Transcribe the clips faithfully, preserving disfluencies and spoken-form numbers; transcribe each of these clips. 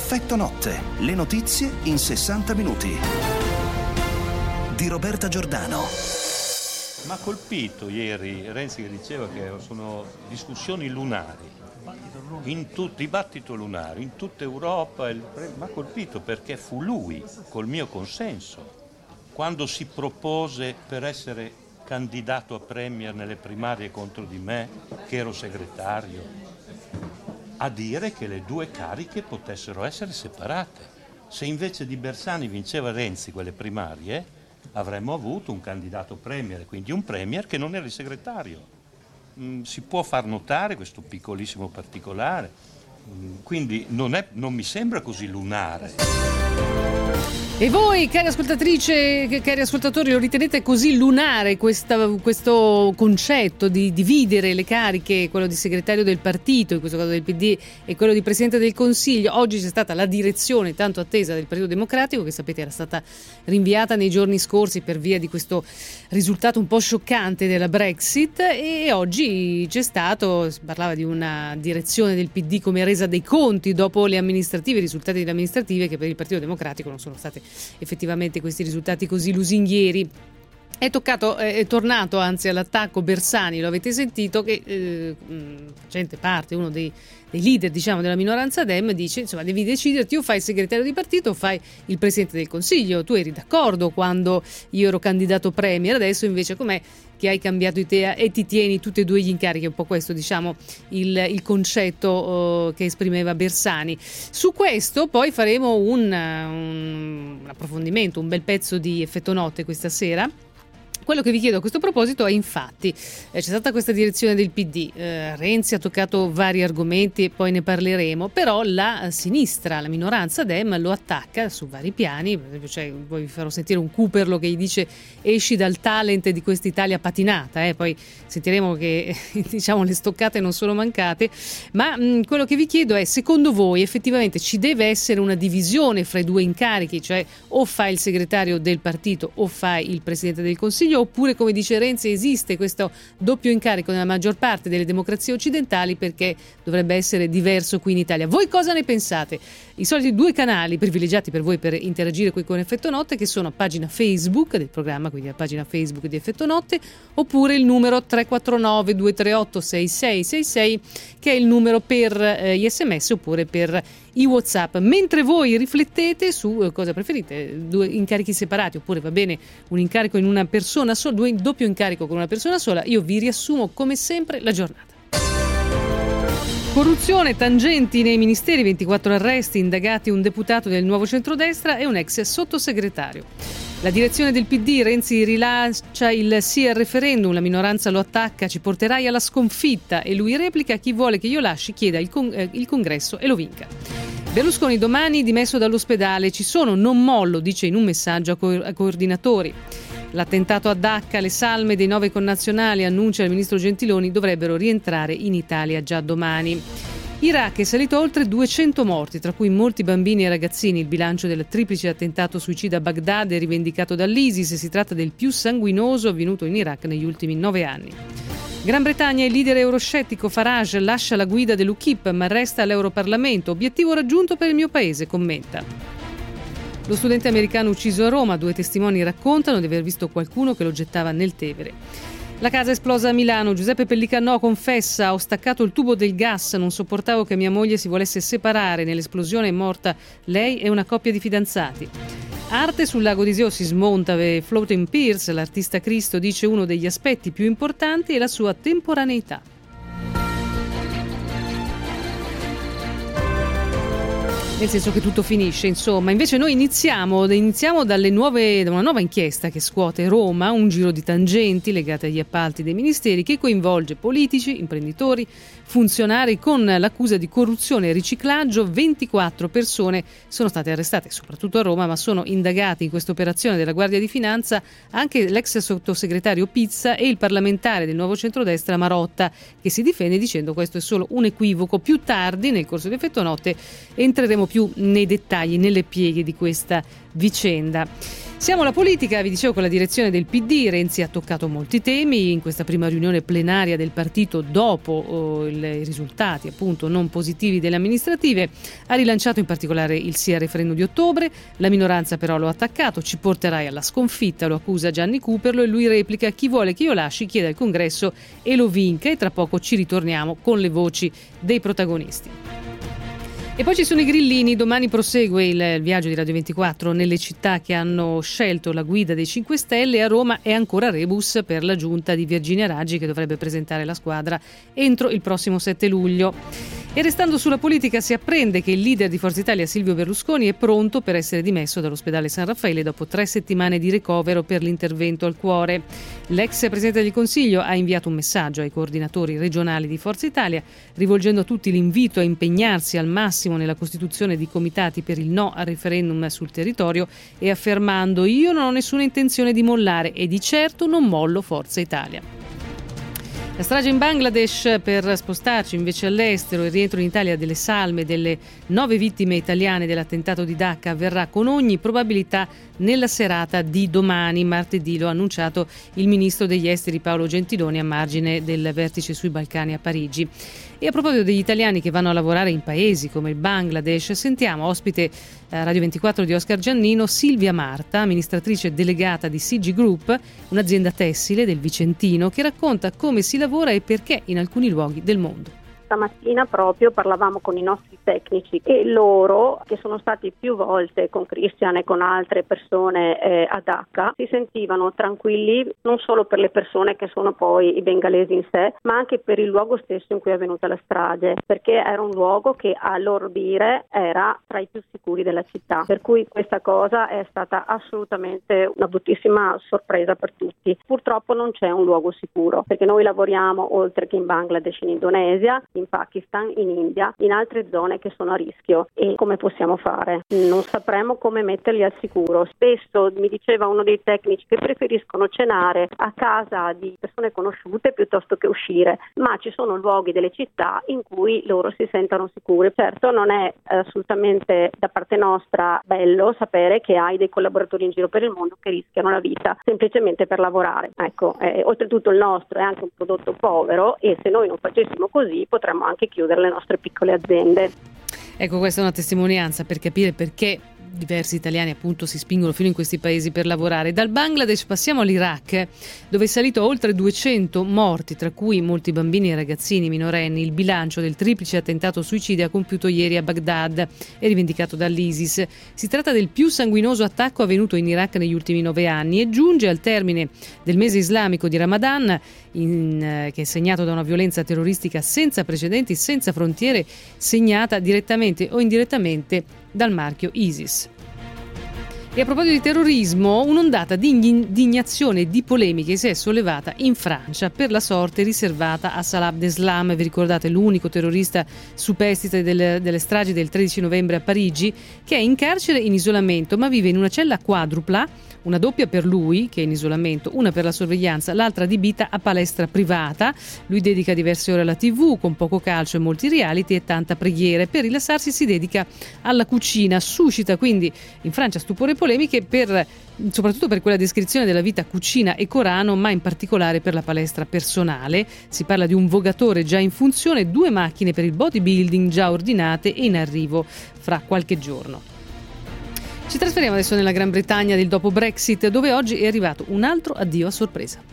Effetto Notte, le notizie in sessanta minuti. Di Roberta Giordano. Mi ha colpito ieri Renzi che diceva che sono discussioni lunari, in tutto dibattito lunare, in tutta Europa. Mi ha colpito perché fu lui, col mio consenso, quando si propose per essere candidato a premier nelle primarie contro di me, che ero segretario, a dire che le due cariche potessero essere separate. Se invece di Bersani vinceva Renzi quelle primarie, avremmo avuto un candidato premier, quindi un premier che non era il segretario. Mm, si può far notare questo piccolissimo particolare, mm, quindi non, è, non mi sembra così lunare. E voi, cari ascoltatrici, cari ascoltatori, lo ritenete così lunare questa, questo concetto di dividere le cariche, quello di segretario del partito, in questo caso del P D, e quello di Presidente del Consiglio? Oggi c'è stata la direzione tanto attesa del Partito Democratico, che sapete era stata rinviata nei giorni scorsi per via di questo risultato un po' scioccante della Brexit, e oggi c'è stato, si parlava di una direzione del P D come resa dei conti dopo le amministrative, i risultati delle amministrative, che per il Partito Democratico non sono state effettivamente questi risultati così lusinghieri. È toccato, è tornato anzi all'attacco Bersani, lo avete sentito, che eh, facente parte, uno dei, dei leader diciamo della minoranza Dem, dice insomma devi deciderti, o fai il segretario di partito o fai il Presidente del Consiglio. Tu eri d'accordo quando io ero candidato premier, adesso invece com'è che hai cambiato idea e ti tieni tutti e due gli incarichi? È un po' questo diciamo il, il concetto uh, che esprimeva Bersani. Su questo poi faremo un, un, un approfondimento, un bel pezzo di Effetto Notte questa sera. Quello che vi chiedo a questo proposito è infatti, eh, c'è stata questa direzione del P D, eh, Renzi ha toccato vari argomenti e poi ne parleremo, però la sinistra, la minoranza Dem lo attacca su vari piani. Per esempio, cioè, poi vi farò sentire un Cooperlo che gli dice esci dal talent di questa Italia patinata, eh, poi sentiremo che diciamo le stoccate non sono mancate, ma mh, quello che vi chiedo è, secondo voi effettivamente ci deve essere una divisione fra i due incarichi, cioè o fai il segretario del partito o fai il Presidente del Consiglio, oppure come dice Renzi esiste questo doppio incarico nella maggior parte delle democrazie occidentali perché dovrebbe essere diverso qui in Italia? Voi cosa ne pensate? I soliti due canali privilegiati per voi per interagire qui con Effetto Notte, che sono a pagina Facebook del programma, quindi la pagina Facebook di Effetto Notte, oppure il numero tre quattro nove due tre otto sei sei sei sei, che è il numero per eh, gli sms oppure per i WhatsApp. Mentre voi riflettete su eh, cosa preferite, due incarichi separati oppure va bene un incarico in una persona sola, due doppio incarico con una persona sola, io vi riassumo come sempre la giornata. Corruzione, tangenti nei ministeri, ventiquattro arresti, indagati un deputato del Nuovo Centrodestra e un ex sottosegretario. La direzione del P D, Renzi rilancia il sì al referendum, la minoranza lo attacca, ci porterai alla sconfitta, e lui replica, chi vuole che io lasci chieda il, con- eh, il congresso e lo vinca. Berlusconi domani dimesso dall'ospedale, ci sono, non mollo, dice in un messaggio a co- ai coordinatori. L'attentato a Dacca, le salme dei nove connazionali, annuncia il ministro Gentiloni, dovrebbero rientrare in Italia già domani. Iraq è salito a oltre duecento morti, tra cui molti bambini e ragazzini. Il bilancio del triplice attentato suicida a Baghdad è rivendicato dall'ISIS e si tratta del più sanguinoso avvenuto in Iraq negli ultimi nove anni. Gran Bretagna, il leader euroscettico Farage lascia la guida dell'U K I P ma resta all'Europarlamento. Obiettivo raggiunto per il mio paese, commenta. Lo studente americano ucciso a Roma, due testimoni raccontano di aver visto qualcuno che lo gettava nel Tevere. La casa esplosa a Milano, Giuseppe Pellicanò confessa, ho staccato il tubo del gas, non sopportavo che mia moglie si volesse separare, nell'esplosione è morta lei e una coppia di fidanzati. Arte sul lago di Iseo si smonta Floating Piers, l'artista Cristo dice uno degli aspetti più importanti è la sua temporaneità. Nel senso che tutto finisce, insomma. Invece noi iniziamo, iniziamo dalle nuove, da una nuova inchiesta che scuote Roma, un giro di tangenti legate agli appalti dei ministeri che coinvolge politici, imprenditori, funzionari con l'accusa di corruzione e riciclaggio. ventiquattro persone sono state arrestate, soprattutto a Roma, ma sono indagati in questa operazione della Guardia di Finanza anche l'ex sottosegretario Pizza e il parlamentare del Nuovo Centrodestra Marotta, che si difende dicendo questo è solo un equivoco. Più tardi, nel corso di Effetto Notte, entreremo più nei dettagli, nelle pieghe di questa vicenda. Siamo alla politica, vi dicevo, con la direzione del P D. Renzi ha toccato molti temi in questa prima riunione plenaria del partito dopo oh, i risultati appunto non positivi delle amministrative. Ha rilanciato in particolare il sì al referendum di ottobre, la minoranza però lo ha attaccato, ci porterai alla sconfitta, lo accusa Gianni Cooperlo e lui replica: chi vuole che io lasci chieda al congresso e lo vinca, e tra poco ci ritorniamo con le voci dei protagonisti. E poi ci sono i grillini. Domani prosegue il viaggio di Radio ventiquattro nelle città che hanno scelto la guida dei cinque Stelle. A Roma è ancora rebus per la giunta di Virginia Raggi, che dovrebbe presentare la squadra entro il prossimo sette luglio. E restando sulla politica, si apprende che il leader di Forza Italia, Silvio Berlusconi, è pronto per essere dimesso dall'ospedale San Raffaele dopo tre settimane di ricovero per l'intervento al cuore. L'ex Presidente del Consiglio ha inviato un messaggio ai coordinatori regionali di Forza Italia, rivolgendo a tutti l'invito a impegnarsi al massimo nella costituzione di comitati per il no al referendum sul territorio e affermando: io non ho nessuna intenzione di mollare e di certo non mollo Forza Italia. La strage in Bangladesh, per spostarci invece all'estero, il rientro in Italia delle salme delle nove vittime italiane dell'attentato di Dacca avverrà con ogni probabilità nella serata di domani, martedì. Lo ha annunciato il ministro degli esteri Paolo Gentiloni a margine del vertice sui Balcani a Parigi. E a proposito degli italiani che vanno a lavorare in paesi come il Bangladesh, sentiamo ospite a Radio ventiquattro di Oscar Giannino Silvia Marta, amministratrice delegata di C G Group, un'azienda tessile del Vicentino, che racconta come si lavora e perché in alcuni luoghi del mondo. Stamattina proprio parlavamo con i nostri tecnici e loro, che sono stati più volte con Christian e con altre persone eh, a Dhaka, si sentivano tranquilli non solo per le persone che sono poi i bengalesi in sé, ma anche per il luogo stesso in cui è avvenuta la strage, perché era un luogo che a loro dire era tra i più sicuri della città, per cui questa cosa è stata assolutamente una bruttissima sorpresa per tutti. Purtroppo non c'è un luogo sicuro, perché noi lavoriamo oltre che in Bangladesh, in Indonesia, in Pakistan, in India, in altre zone che sono a rischio. E come possiamo fare? Non sapremo come metterli al sicuro. Spesso mi diceva uno dei tecnici che preferiscono cenare a casa di persone conosciute piuttosto che uscire, ma ci sono luoghi delle città in cui loro si sentono sicuri. Certo, non è assolutamente da parte nostra bello sapere che hai dei collaboratori in giro per il mondo che rischiano la vita semplicemente per lavorare. Ecco, eh, oltretutto il nostro è anche un prodotto povero e se noi non facessimo così potremmo anche chiudere le nostre piccole aziende. Ecco, questa è una testimonianza per capire perché diversi italiani appunto si spingono fino in questi paesi per lavorare. Dal Bangladesh passiamo all'Iraq, dove è salito a oltre duecento morti, tra cui molti bambini e ragazzini minorenni. Il bilancio del triplice attentato suicidio compiuto ieri a Baghdad e rivendicato dall'ISIS. Si tratta del più sanguinoso attacco avvenuto in Iraq negli ultimi nove anni e giunge al termine del mese islamico di Ramadan, in, eh, che è segnato da una violenza terroristica senza precedenti, senza frontiere, segnata direttamente o indirettamente dal marchio ISIS. E a proposito di terrorismo, un'ondata di indignazione e di polemiche si è sollevata in Francia per la sorte riservata a Salah Abdeslam. Vi ricordate, l'unico terrorista superstite delle, delle stragi del tredici novembre a Parigi, che è in carcere in isolamento ma vive in una cella quadrupla, una doppia per lui che è in isolamento, una per la sorveglianza, l'altra adibita a palestra privata. Lui dedica diverse ore alla tivù con poco calcio e molti reality e tanta preghiera. Per rilassarsi si dedica alla cucina. Suscita quindi in Francia stupore e polemiche per, soprattutto per quella descrizione della vita cucina e Corano, ma in particolare per la palestra personale. Si parla di un vogatore già in funzione, due macchine per il bodybuilding già ordinate e in arrivo fra qualche giorno. Ci trasferiamo adesso nella Gran Bretagna del dopo Brexit, dove oggi è arrivato un altro addio a sorpresa.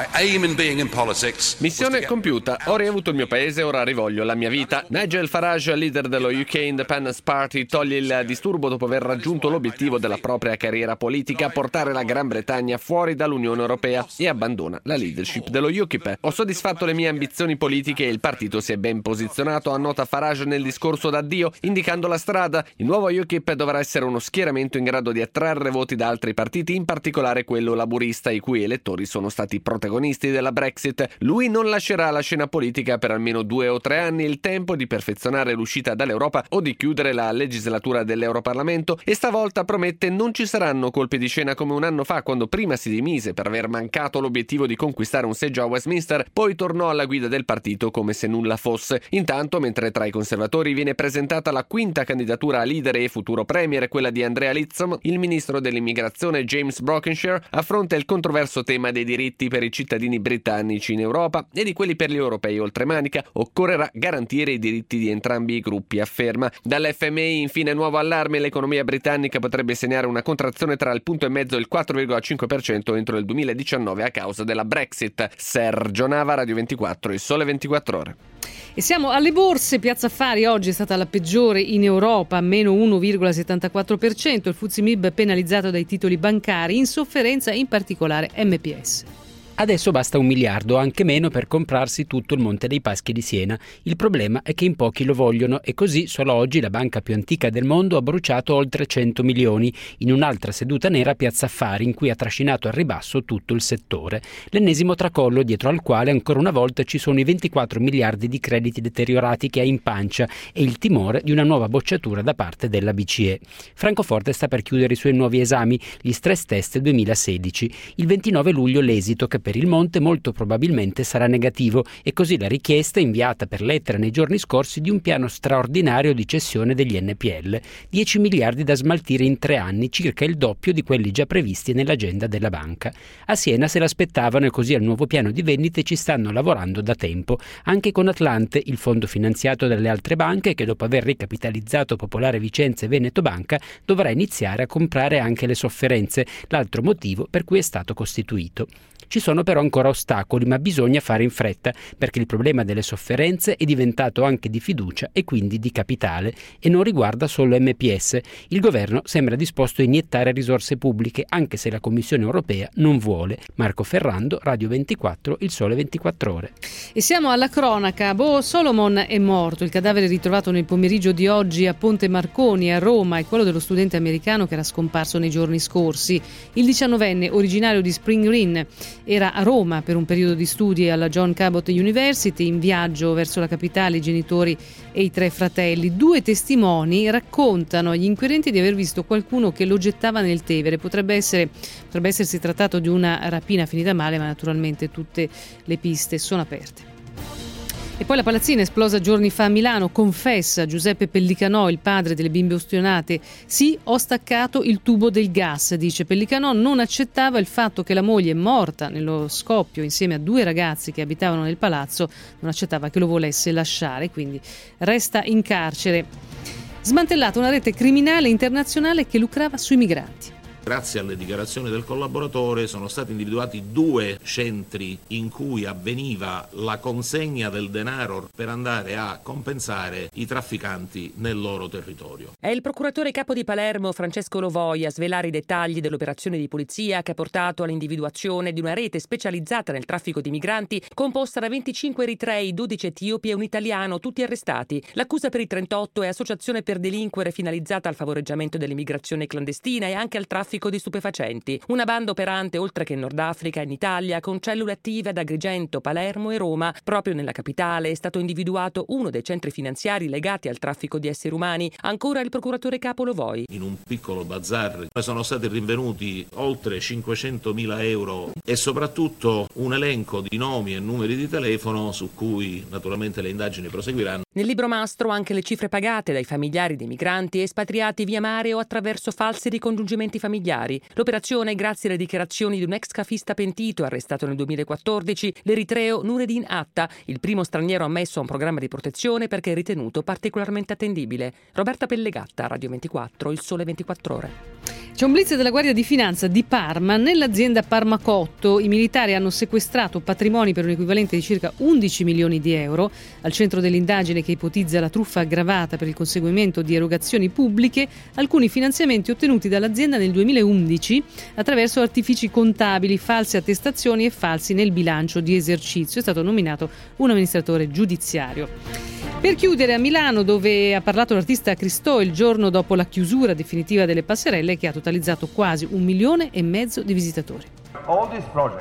Missione compiuta. Ho riavuto il mio paese, ora rivoglio la mia vita. Nigel Farage, leader dello U K Independence Party, toglie il disturbo dopo aver raggiunto l'obiettivo della propria carriera politica, portare la Gran Bretagna fuori dall'Unione Europea, e abbandona la leadership dello U K I P. Ho soddisfatto le mie ambizioni politiche e il partito si è ben posizionato, annota Farage nel discorso d'addio, indicando la strada. Il nuovo U K I P dovrà essere uno schieramento in grado di attrarre voti da altri partiti, in particolare quello laburista, i cui elettori sono stati pro protagonisti della Brexit. Lui non lascerà la scena politica per almeno due o tre anni, il tempo di perfezionare l'uscita dall'Europa o di chiudere la legislatura dell'Europarlamento, e stavolta promette non ci saranno colpi di scena come un anno fa, quando prima si dimise per aver mancato l'obiettivo di conquistare un seggio a Westminster, poi tornò alla guida del partito come se nulla fosse. Intanto, mentre tra i conservatori viene presentata la quinta candidatura a leader e futuro premier, quella di Andrea Leadsom, il ministro dell'immigrazione James Brockenshire affronta il controverso tema dei diritti per i cittadini britannici in Europa e di quelli per gli europei oltremanica. Occorrerà garantire i diritti di entrambi i gruppi, afferma. Dall'F M I infine nuovo allarme: l'economia britannica potrebbe segnare una contrazione tra il punto e mezzo e il quattro virgola cinque per cento entro il duemiladiciannove a causa della Brexit. Sergio Nava, Radio ventiquattro, Il Sole ventiquattro Ore. E siamo alle borse. Piazza Affari oggi è stata la peggiore in Europa, meno uno virgola settantaquattro per cento. Il F T S E M I B penalizzato dai titoli bancari, in sofferenza in particolare M P S. Adesso basta un miliardo, anche meno, per comprarsi tutto il Monte dei Paschi di Siena. Il problema è che in pochi lo vogliono e così solo oggi la banca più antica del mondo ha bruciato oltre cento milioni in un'altra seduta nera a Piazza Affari, in cui ha trascinato al ribasso tutto il settore. L'ennesimo tracollo dietro al quale ancora una volta ci sono i ventiquattro miliardi di crediti deteriorati che ha in pancia e il timore di una nuova bocciatura da parte della B C E. Francoforte sta per chiudere i suoi nuovi esami, gli stress test duemilasedici. Il ventinove luglio l'esito, che per il Monte molto probabilmente sarà negativo, e così la richiesta inviata per lettera nei giorni scorsi di un piano straordinario di cessione degli N P L, dieci miliardi da smaltire in tre anni, circa il doppio di quelli già previsti nell'agenda della banca. A Siena se l'aspettavano e così al nuovo piano di vendite ci stanno lavorando da tempo, anche con Atlante, il fondo finanziato dalle altre banche che dopo aver ricapitalizzato Popolare Vicenza e Veneto Banca dovrà iniziare a comprare anche le sofferenze, l'altro motivo per cui è stato costituito. Ci sono però ancora ostacoli, ma bisogna fare in fretta, perché il problema delle sofferenze è diventato anche di fiducia e quindi di capitale, e non riguarda solo M P S. Il governo sembra disposto a iniettare risorse pubbliche, anche se la Commissione europea non vuole. Marco Ferrando, Radio ventiquattro, Il Sole ventiquattro Ore. E siamo alla cronaca. Bo Solomon è morto. Il cadavere ritrovato nel pomeriggio di oggi a Ponte Marconi a Roma è quello dello studente americano che era scomparso nei giorni scorsi. Il diciannovenne, originario di Spring Green, era a Roma per un periodo di studi alla John Cabot University. In viaggio verso la capitale, i genitori e i tre fratelli. Due testimoni raccontano agli inquirenti di aver visto qualcuno che lo gettava nel Tevere. Potrebbe essere, potrebbe essersi trattato di una rapina finita male, ma naturalmente tutte le piste sono aperte. E poi la palazzina esplosa giorni fa a Milano. Confessa Giuseppe Pellicanò, il padre delle bimbe ustionate: sì, ho staccato il tubo del gas, dice Pellicanò. Non accettava il fatto che la moglie, morta nello scoppio insieme a due ragazzi che abitavano nel palazzo, non accettava che lo volesse lasciare, quindi resta in carcere. Smantellata una rete criminale internazionale che lucrava sui migranti. Grazie alle dichiarazioni del collaboratore sono stati individuati due centri in cui avveniva la consegna del denaro per andare a compensare i trafficanti nel loro territorio. È il procuratore capo di Palermo, Francesco Lovoi, a svelare i dettagli dell'operazione di polizia che ha portato all'individuazione di una rete specializzata nel traffico di migranti composta da venticinque eritrei, dodici etiopi e un italiano, tutti arrestati. L'accusa per i trentotto è associazione per delinquere finalizzata al favoreggiamento dell'immigrazione clandestina e anche al traffico di stupefacenti. Una banda operante oltre che in Nord Africa e in Italia, con cellule attive ad Agrigento, Palermo e Roma. Proprio nella capitale è stato individuato uno dei centri finanziari legati al traffico di esseri umani. Ancora il procuratore capo Lovoi. In un piccolo bazar sono stati rinvenuti oltre cinquecentomila euro e soprattutto un elenco di nomi e numeri di telefono su cui naturalmente le indagini proseguiranno. Nel libro mastro anche le cifre pagate dai familiari dei migranti espatriati via mare o attraverso falsi ricongiungimenti familiari. L'operazione, grazie alle dichiarazioni di un ex scafista pentito arrestato nel duemilaquattordici, l'eritreo Nureddin Atta, il primo straniero ammesso a un programma di protezione perché ritenuto particolarmente attendibile. Roberta Pellegatta, Radio ventiquattro, Il Sole ventiquattro Ore. C'è un blitz della Guardia di Finanza di Parma. Nell'azienda Parmacotto i militari hanno sequestrato patrimoni per un equivalente di circa undici milioni di euro. Al centro dell'indagine, che ipotizza la truffa aggravata per il conseguimento di erogazioni pubbliche, alcuni finanziamenti ottenuti dall'azienda nel duemilaundici attraverso artifici contabili, false attestazioni e falsi nel bilancio di esercizio. È stato nominato un amministratore giudiziario. Per chiudere, a Milano, dove ha parlato l'artista Cristò il giorno dopo la chiusura definitiva delle passerelle, che ha totalizzato quasi un milione e mezzo di visitatori. All these projects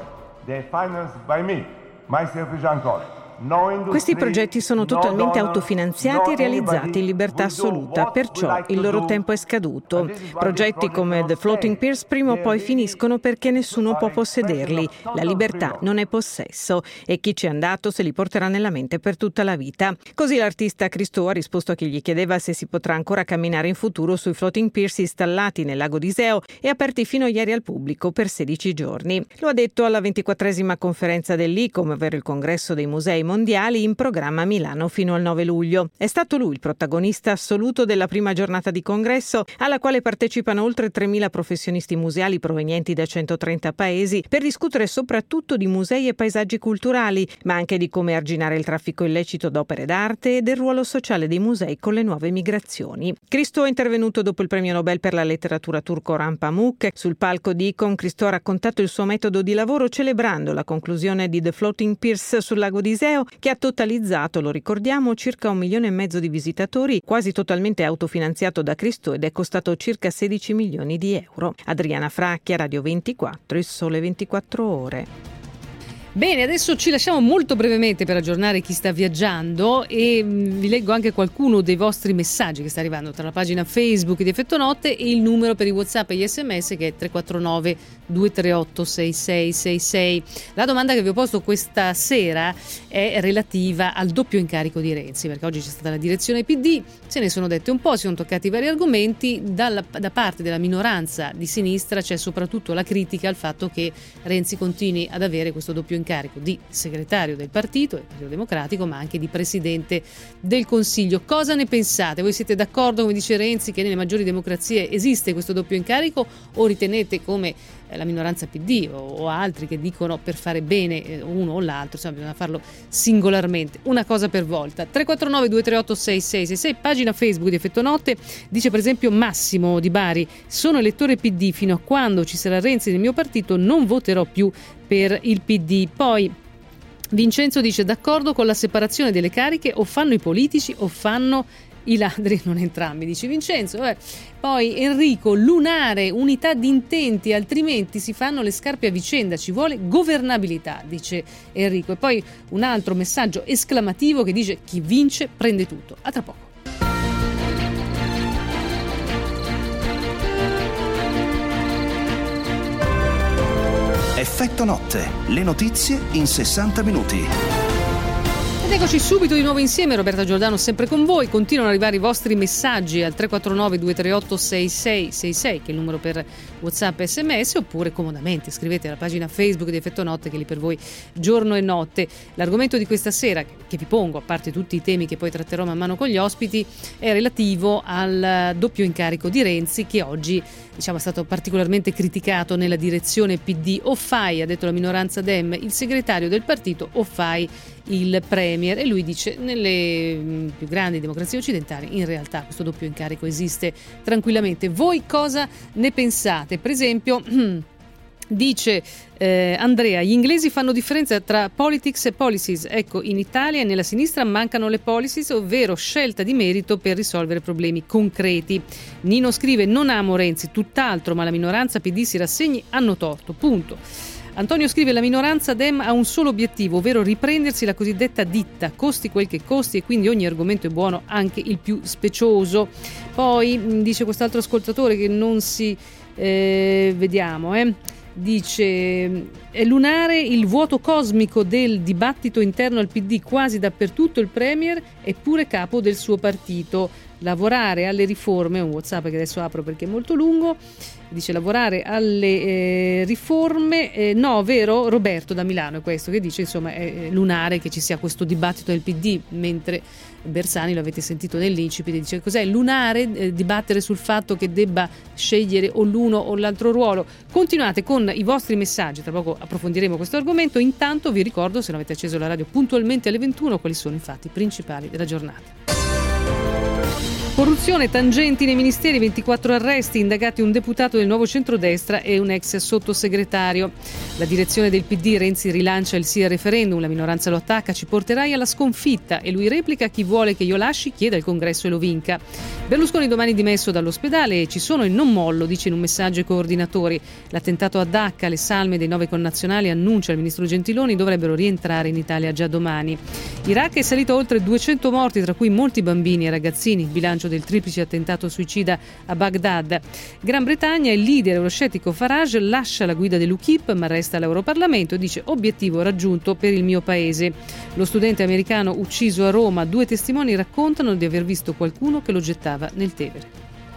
They're financed by me, myself e Jean Collin. Questi progetti sono totalmente autofinanziati e realizzati in libertà assoluta, perciò il loro tempo è scaduto. Progetti come The Floating Piers prima o poi finiscono perché nessuno può possederli. La libertà non è possesso e chi ci è andato se li porterà nella mente per tutta la vita. Così l'artista Christo ha risposto a chi gli chiedeva se si potrà ancora camminare in futuro sui Floating Piers installati nel lago d'Iseo e aperti fino ieri al pubblico per sedici giorni. Lo ha detto alla ventiquattresima conferenza dell'I C O M, ovvero il congresso dei musei mondiali in programma a Milano fino al nove luglio. È stato lui il protagonista assoluto della prima giornata di congresso, alla quale partecipano oltre tremila professionisti museali provenienti da centotrenta paesi per discutere soprattutto di musei e paesaggi culturali, ma anche di come arginare il traffico illecito d'opere d'arte e del ruolo sociale dei musei con le nuove migrazioni. Christo è intervenuto dopo il premio Nobel per la letteratura turco Orhan Pamuk. Sul palco di I C O M Christo ha raccontato il suo metodo di lavoro celebrando la conclusione di The Floating Piers sul lago d'Iseo, che ha totalizzato, lo ricordiamo, circa un milione e mezzo di visitatori, quasi totalmente autofinanziato da Christo ed è costato circa sedici milioni di euro. Adriana Fracchia, Radio ventiquattro, Il Sole ventiquattro Ore. Bene, adesso ci lasciamo molto brevemente per aggiornare chi sta viaggiando e vi leggo anche qualcuno dei vostri messaggi che sta arrivando tra la pagina Facebook di Effetto Notte e il numero per i WhatsApp e gli sms che è tre quattro nove due tre otto sei sei sei sei. La domanda che vi ho posto questa sera è relativa al doppio incarico di Renzi, perché oggi c'è stata la direzione P D, se ne sono dette un po', si sono toccati vari argomenti. Dalla, da parte della minoranza di sinistra c'è soprattutto la critica al fatto che Renzi continui ad avere questo doppio incarico di segretario del partito, del Partito Democratico, ma anche di presidente del Consiglio. Cosa ne pensate? Voi siete d'accordo, come dice Renzi, che nelle maggiori democrazie esiste questo doppio incarico, o ritenete come la minoranza P D o, o altri che dicono per fare bene eh, uno o l'altro, insomma bisogna farlo singolarmente, una cosa per volta. Tre quattro nove due tre otto sei sei sei sei, pagina Facebook di Effetto Notte. Dice per esempio Massimo di Bari: sono elettore P D, fino a quando ci sarà Renzi nel mio partito non voterò più per il P D. Poi Vincenzo dice: d'accordo con la separazione delle cariche, o fanno i politici o fanno i ladri, non entrambi, dice Vincenzo. Eh. Poi Enrico: lunare, unità di intenti, altrimenti si fanno le scarpe a vicenda, ci vuole governabilità, dice Enrico. E poi un altro messaggio esclamativo che dice: chi vince prende tutto. A tra poco. Effetto Notte, le notizie in sessanta minuti. Ed eccoci subito di nuovo insieme, Roberta Giordano sempre con voi. Continuano ad arrivare i vostri messaggi al tre quattro nove due tre otto sei sei sei sei, che è il numero per WhatsApp e sms, oppure comodamente scrivete alla pagina Facebook di Effetto Notte, che è lì per voi giorno e notte. L'argomento di questa sera, che vi pongo, a parte tutti i temi che poi tratterò man mano con gli ospiti, è relativo al doppio incarico di Renzi, che oggi, diciamo, è stato particolarmente criticato nella direzione P D. O fai, ha detto la minoranza Dem, il segretario del partito, o fai il premier. E lui dice: nelle più grandi democrazie occidentali in realtà questo doppio incarico esiste tranquillamente. Voi cosa ne pensate? Per esempio dice eh, Andrea: gli inglesi fanno differenza tra politics e policies. Ecco, in Italia e nella sinistra mancano le policies, ovvero scelta di merito per risolvere problemi concreti. Nino scrive: non amo Renzi, tutt'altro, ma la minoranza P D si rassegni, hanno torto, punto. Antonio scrive: la minoranza Dem ha un solo obiettivo, ovvero riprendersi la cosiddetta ditta, costi quel che costi, e quindi ogni argomento è buono, anche il più specioso. Poi dice quest'altro ascoltatore che non si eh, vediamo eh dice: è lunare il vuoto cosmico del dibattito interno al P D, quasi dappertutto il premier è pure capo del suo partito. Lavorare alle riforme, un WhatsApp che adesso apro perché è molto lungo, dice: lavorare alle eh, riforme, eh, no, vero? Roberto da Milano è questo che dice, insomma, è lunare che ci sia questo dibattito del P D, mentre Bersani, lo avete sentito nell'incipit, dice: cos'è lunare? Eh, dibattere sul fatto che debba scegliere o l'uno o l'altro ruolo. Continuate con i vostri messaggi, tra poco approfondiremo questo argomento. Intanto vi ricordo, se non avete acceso la radio puntualmente alle ventuno, quali sono i fatti principali della giornata. Corruzione, tangenti nei ministeri, ventiquattro arresti, indagati un deputato del Nuovo Centrodestra e un ex sottosegretario. La direzione del P D, Renzi rilancia il sì al referendum, la minoranza lo attacca, ci porterai alla sconfitta, e lui replica: chi vuole che io lasci chieda il congresso e lo vinca. Berlusconi domani dimesso dall'ospedale e ci sono il non mollo, dice in un messaggio ai coordinatori. L'attentato a Dacca, le salme dei nove connazionali, annuncia il ministro Gentiloni, dovrebbero rientrare in Italia già domani. Iraq è salito a oltre duecento morti, tra cui molti bambini e ragazzini, bilancio del triplice attentato suicida a Baghdad. Gran Bretagna, il leader euroscettico Farage lascia la guida dell'U K I P ma resta all'Europarlamento e dice: obiettivo raggiunto per il mio paese. Lo studente americano ucciso a Roma, due testimoni raccontano di aver visto qualcuno che lo gettava nel Tevere.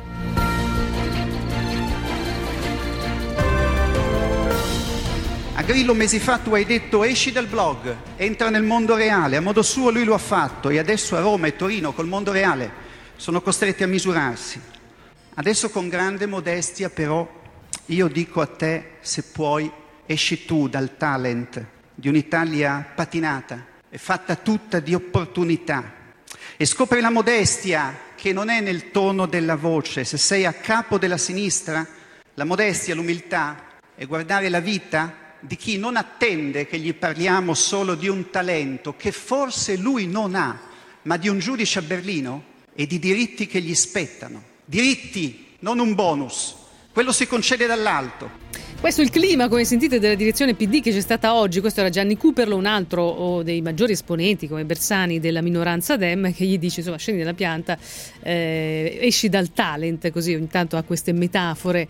A Grillo mesi fa tu hai detto: esci dal blog, entra nel mondo reale. A modo suo lui lo ha fatto e adesso a Roma e Torino col mondo reale sono costretti a misurarsi. Adesso con grande modestia però io dico a te, se puoi, esci tu dal talent di un'Italia patinata e fatta tutta di opportunità e scopri la modestia che non è nel tono della voce. Se sei a capo della sinistra, la modestia, l'umiltà è guardare la vita di chi non attende che gli parliamo solo di un talento che forse lui non ha, ma di un giudice a Berlino e di diritti che gli spettano. Diritti, non un bonus. Quello si concede dall'alto. Questo è il clima, come sentite, della direzione P D che c'è stata oggi. Questo era Gianni Cooperlo, un altro oh, dei maggiori esponenti come Bersani della minoranza Dem, che gli dice: insomma, scendi dalla pianta, eh, esci dal talent, così intanto ha queste metafore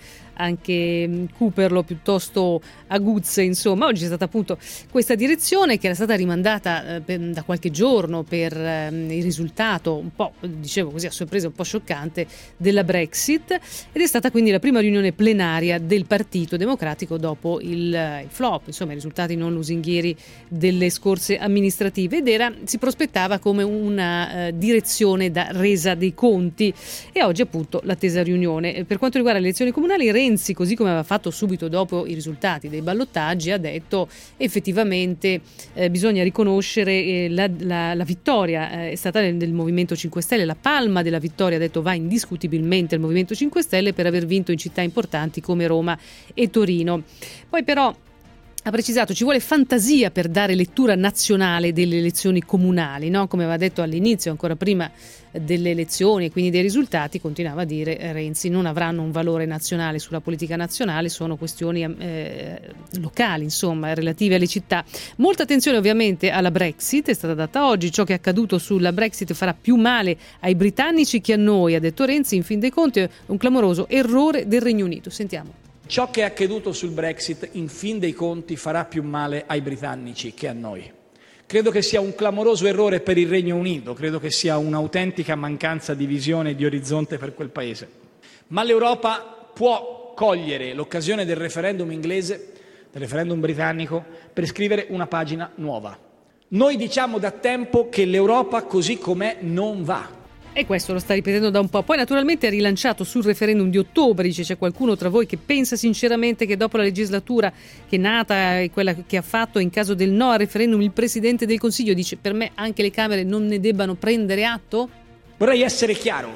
anche Cooperlo piuttosto aguzze. Insomma, oggi è stata appunto questa direzione che era stata rimandata eh, per, da qualche giorno per eh, il risultato un po', dicevo così a sorpresa, un po' scioccante della Brexit, ed è stata quindi la prima riunione plenaria del Partito Democratico dopo il, il flop, insomma i risultati non lusinghieri delle scorse amministrative, ed era, si prospettava come una eh, direzione da resa dei conti, e oggi appunto l'attesa riunione. Per quanto riguarda le elezioni comunali, Renzi, così come aveva fatto subito dopo i risultati dei ballottaggi, ha detto effettivamente eh, bisogna riconoscere eh, la, la, la vittoria eh, è stata del, del Movimento cinque Stelle, la palma della vittoria, ha detto, va indiscutibilmente al Movimento cinque Stelle per aver vinto in città importanti come Roma e Torino. Poi però ha precisato ci vuole fantasia per dare lettura nazionale delle elezioni comunali, no? Come aveva detto all'inizio, ancora prima delle elezioni e quindi dei risultati, continuava a dire Renzi, non avranno un valore nazionale sulla politica nazionale, sono questioni eh, locali, insomma, relative alle città. Molta attenzione ovviamente alla Brexit, è stata data oggi. Ciò che è accaduto sulla Brexit farà più male ai britannici che a noi, ha detto Renzi. In fin dei conti è un clamoroso errore del Regno Unito. Sentiamo. Ciò che è accaduto sul Brexit, in fin dei conti, farà più male ai britannici che a noi. Credo che sia un clamoroso errore per il Regno Unito, credo che sia un'autentica mancanza di visione e di orizzonte per quel paese. Ma l'Europa può cogliere l'occasione del referendum inglese, del referendum britannico, per scrivere una pagina nuova. Noi diciamo da tempo che l'Europa così com'è non va. E questo lo sta ripetendo da un po'. Poi naturalmente ha rilanciato sul referendum di ottobre, dice c'è qualcuno tra voi che pensa sinceramente che dopo la legislatura che è nata e quella che ha fatto in caso del no al referendum il Presidente del Consiglio, dice per me anche le Camere non ne debbano prendere atto? Vorrei essere chiaro,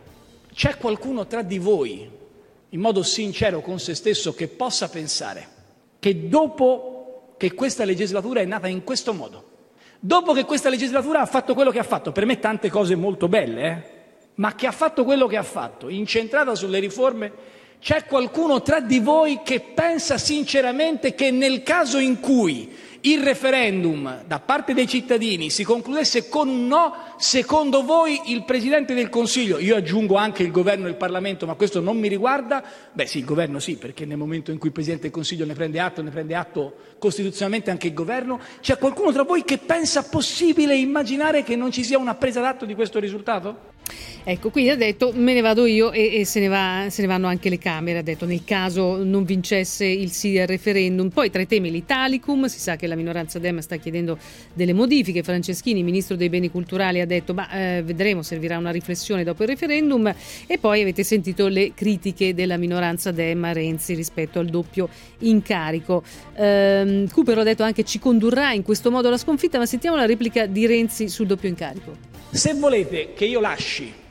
c'è qualcuno tra di voi, in modo sincero con se stesso, che possa pensare che dopo che questa legislatura è nata in questo modo, dopo che questa legislatura ha fatto quello che ha fatto, per me tante cose molto belle, eh? ma che ha fatto quello che ha fatto, incentrata sulle riforme, c'è qualcuno tra di voi che pensa sinceramente che nel caso in cui il referendum da parte dei cittadini si concludesse con un no, secondo voi il Presidente del Consiglio, io aggiungo anche il Governo e il Parlamento, ma questo non mi riguarda, beh sì, il Governo sì, perché nel momento in cui il Presidente del Consiglio ne prende atto, ne prende atto costituzionalmente anche il Governo, c'è qualcuno tra voi che pensa possibile immaginare che non ci sia una presa d'atto di questo risultato? Ecco, quindi ha detto me ne vado io e, e se, ne va, se ne vanno anche le Camere, ha detto nel caso non vincesse il sì al referendum. Poi tra i temi l'Italicum, si sa che la minoranza Dem sta chiedendo delle modifiche. Franceschini, ministro dei beni culturali, ha detto ma eh, vedremo, servirà una riflessione dopo il referendum. E poi avete sentito le critiche della minoranza Dem a Renzi rispetto al doppio incarico. ehm, Cooper ha detto anche ci condurrà in questo modo alla sconfitta, ma sentiamo la replica di Renzi sul doppio incarico. Se volete che io lasci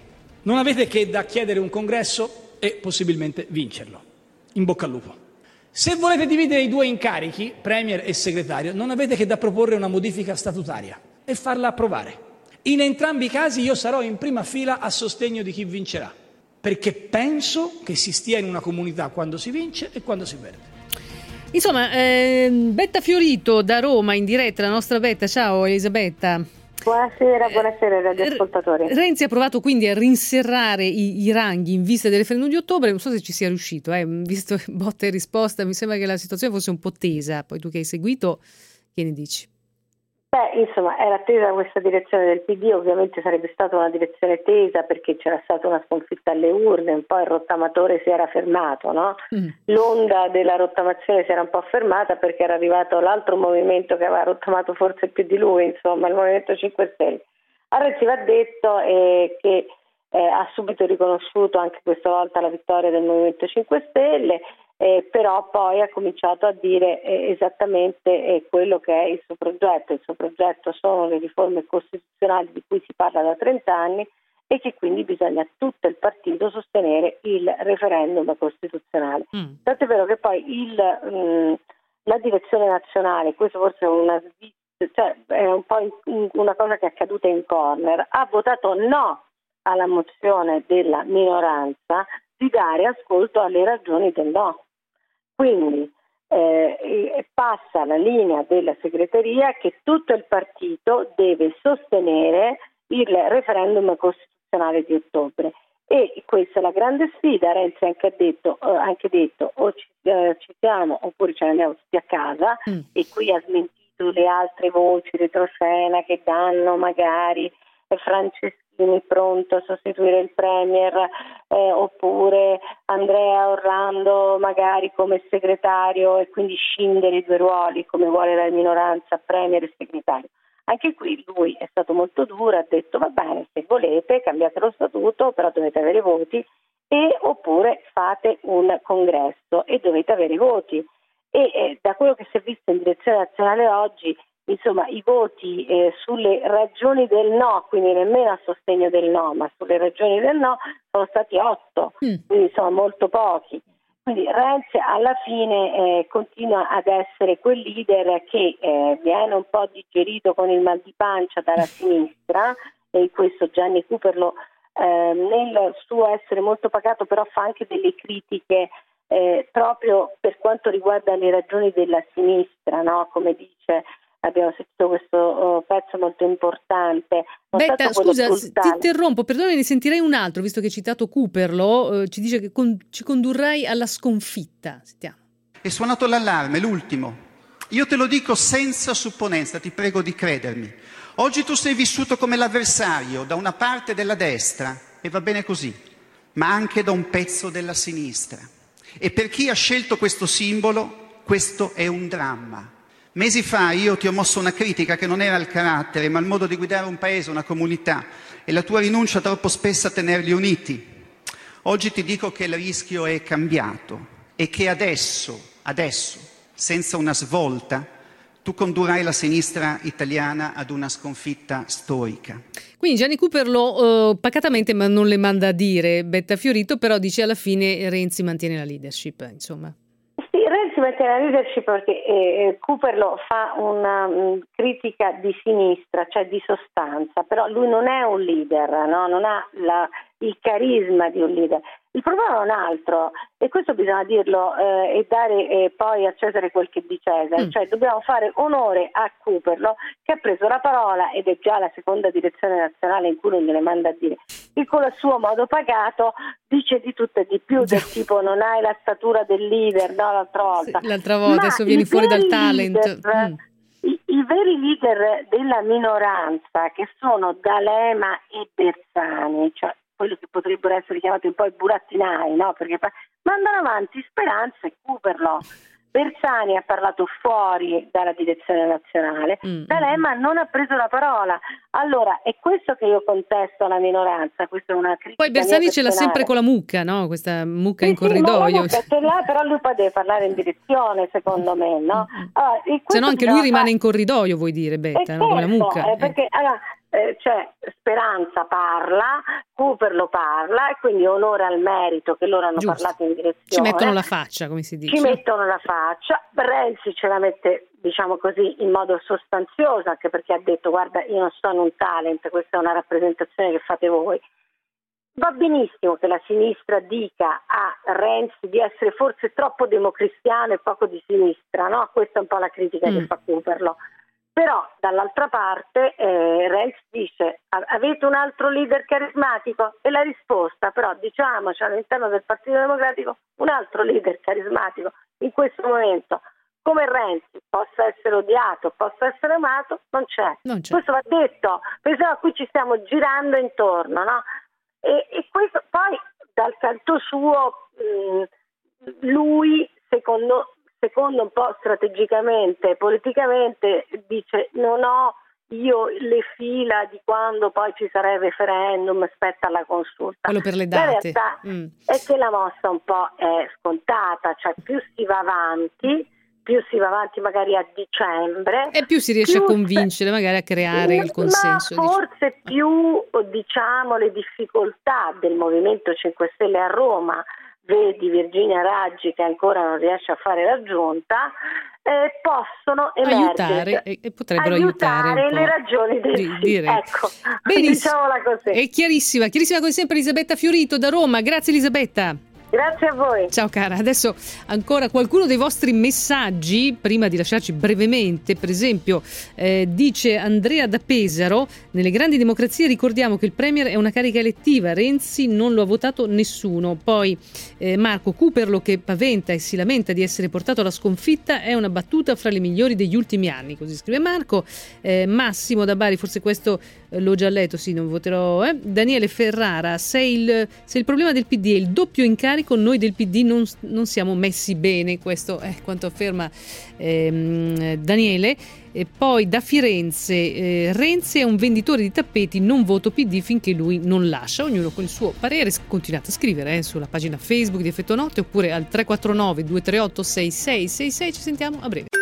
Non avete che da chiedere un congresso e possibilmente vincerlo. In bocca al lupo. Se volete dividere i due incarichi, premier e segretario, non avete che da proporre una modifica statutaria e farla approvare. In entrambi i casi io sarò in prima fila a sostegno di chi vincerà, perché penso che si stia in una comunità quando si vince e quando si perde. Insomma, eh, Betta Fiorito da Roma in diretta, la nostra Betta. Ciao Elisabetta. Buonasera, buonasera radioascoltatori. Renzi ha provato quindi a rinserrare i, i ranghi in vista del referendum di ottobre, non so se ci sia riuscito, eh. Visto botta e risposta mi sembra che la situazione fosse un po' tesa, poi tu che hai seguito, che ne dici? Beh, insomma, era tesa questa direzione del P D, ovviamente sarebbe stata una direzione tesa perché c'era stata una sconfitta alle urne, un po' il rottamatore si era fermato, no? Mm. L'onda della rottamazione si era un po' fermata perché era arrivato l'altro movimento che aveva rottamato forse più di lui, insomma, il Movimento cinque Stelle. A Renzi va detto eh, che eh, ha subito riconosciuto anche questa volta la vittoria del Movimento cinque Stelle, Eh, però poi ha cominciato a dire eh, esattamente eh, quello che è il suo progetto. Il suo progetto sono le riforme costituzionali di cui si parla da trenta anni e che quindi bisogna tutto il partito sostenere il referendum costituzionale. Mm. Tanto è vero che poi il, mh, la direzione nazionale, questo forse è una cioè, è un po' in, una cosa che è accaduta in corner, ha votato no alla mozione della minoranza di dare ascolto alle ragioni del no. Quindi eh, passa la linea della segreteria che tutto il partito deve sostenere il referendum costituzionale di ottobre e questa è la grande sfida. Renzi ha anche detto, eh, anche detto o ci, eh, ci siamo oppure ce ne andiamo tutti a casa mm. e qui ha smentito le altre voci retroscena che danno magari Franceschini pronto a sostituire il premier eh, oppure Andrea Orlando magari come segretario e quindi scindere i due ruoli come vuole la minoranza, premier e segretario. Anche qui lui è stato molto duro, ha detto va bene, se volete cambiate lo statuto però dovete avere voti e oppure fate un congresso e dovete avere voti e eh, da quello che si è visto in direzione nazionale oggi, insomma, i voti eh, sulle ragioni del no, quindi nemmeno a sostegno del no, ma sulle ragioni del no, sono stati otto, mm. quindi sono molto pochi. Quindi Renzi alla fine eh, continua ad essere quel leader che eh, viene un po' digerito con il mal di pancia dalla sinistra, e questo Gianni Cooperlo eh, nel suo essere molto pacato però fa anche delle critiche eh, proprio per quanto riguarda le ragioni della sinistra, no? Come dice, abbiamo sentito questo uh, pezzo molto importante. Betta, scusa, ti interrompo, perdonami, ne sentirei un altro, visto che hai citato Cooperlo, eh, ci dice che con, ci condurrai alla sconfitta. Sentiamo. È suonato l'allarme, l'ultimo. Io te lo dico senza supponenza, ti prego di credermi. Oggi tu sei vissuto come l'avversario da una parte della destra, e va bene così, ma anche da un pezzo della sinistra. E per chi ha scelto questo simbolo, questo è un dramma. Mesi fa io ti ho mosso una critica che non era il carattere, ma il modo di guidare un paese, una comunità, e la tua rinuncia troppo spesso a tenerli uniti. Oggi ti dico che il rischio è cambiato e che adesso, adesso, senza una svolta, tu condurrai la sinistra italiana ad una sconfitta storica. Quindi Gianni Cooperlo uh, pacatamente ma non le manda a dire Betta Fiorito, però dice alla fine Renzi mantiene la leadership, insomma. Si mette la leadership perché eh, Cooperlo fa una mh, critica di sinistra, cioè di sostanza, però lui non è un leader, no? Non ha la, il carisma di un leader. Il problema è un altro, e questo bisogna dirlo eh, e dare eh, poi a Cesare quel che di Cesare, mm. cioè dobbiamo fare onore a Cooperlo che ha preso la parola, ed è già la seconda direzione nazionale in cui non gliene manda a dire, e con il suo modo pagato dice di tutto e di più, del tipo non hai la statura del leader, no, l'altra volta. Sì, l'altra volta, adesso vieni fuori dal talent. Leader, mm. i, I veri leader della minoranza, che sono D'Alema e Bersani, cioè quelli che potrebbero essere chiamati un po' i burattinai, no? Perché mandano avanti Speranza e Cooperlo. Bersani ha parlato fuori dalla direzione nazionale, mm. D'Alema non ha preso la parola. Allora, è questo che io contesto alla minoranza, questa è una critica. Poi Bersani ce l'ha sempre con la mucca, no? Questa mucca sì, in corridoio. Sì, ce l'ha, però lui poi deve parlare in direzione, secondo me, no? Allora, se no anche lui rimane fare... in corridoio, vuoi dire, Betta, no? Come la mucca. Eh, perché, allora, eh, cioè Speranza parla, Cooper lo parla e quindi onore al merito che loro hanno Giusto. parlato in direzione. Ci mettono la faccia, come si dice. Ci mettono la faccia, Renzi ce la mette, diciamo così, in modo sostanzioso, anche perché ha detto guarda io non sono un talent, questa è una rappresentazione che fate voi. Va benissimo che la sinistra dica a Renzi di essere forse troppo democristiano e poco di sinistra, no? Questa è un po' la critica mm. che fa Cooperlo. Però dall'altra parte eh, Renzi dice avete un altro leader carismatico? E la risposta però diciamoci all'interno del Partito Democratico un altro leader carismatico in questo momento come Renzi possa essere odiato, possa essere amato, non c'è. Non c'è. Questo va detto, perché sennò qui ci stiamo girando intorno, no? E, e questo poi dal canto suo mh, lui secondo secondo un po' strategicamente, politicamente dice non ho io le fila di quando poi ci sarà il referendum, aspetta la consulta. Quello per le date. La realtà mm. è che la mossa un po' è scontata, cioè più si va avanti, più si va avanti magari a dicembre. E più si riesce più a convincere, se... magari a creare il consenso. Ma forse diciamo. più, diciamo, le difficoltà del Movimento cinque Stelle a Roma, vedi Virginia Raggi che ancora non riesce a fare la giunta, eh, possono emergere aiutare e, e potrebbero aiutare aiutare un po'. le ragioni del Di, sì. dire. Ecco, benissimo, diciamola così. è chiarissima, chiarissima come sempre Elisabetta Fiorito da Roma. Grazie Elisabetta. Grazie a voi. Ciao cara, adesso ancora qualcuno dei vostri messaggi, prima di lasciarci brevemente, per esempio eh, dice Andrea da Pesaro, nelle grandi democrazie ricordiamo che il Premier è una carica elettiva, Renzi non lo ha votato nessuno, poi eh, Marco Cooperlo che paventa e si lamenta di essere portato alla sconfitta è una battuta fra le migliori degli ultimi anni, così scrive Marco. eh, Massimo da Bari, forse questo eh, l'ho già letto, sì non voterò, eh. Daniele Ferrara, se il, se il problema del P D è il doppio incarico, noi del P D non, non siamo messi bene, questo è quanto afferma ehm, Daniele. E poi da Firenze, eh, Renzi è un venditore di tappeti, non voto P D finché lui non lascia, ognuno con il suo parere. Continuate a scrivere eh, sulla pagina Facebook di Effetto Notte oppure al tre quattro nove due tre otto sei sei sei sei. Ci sentiamo a breve.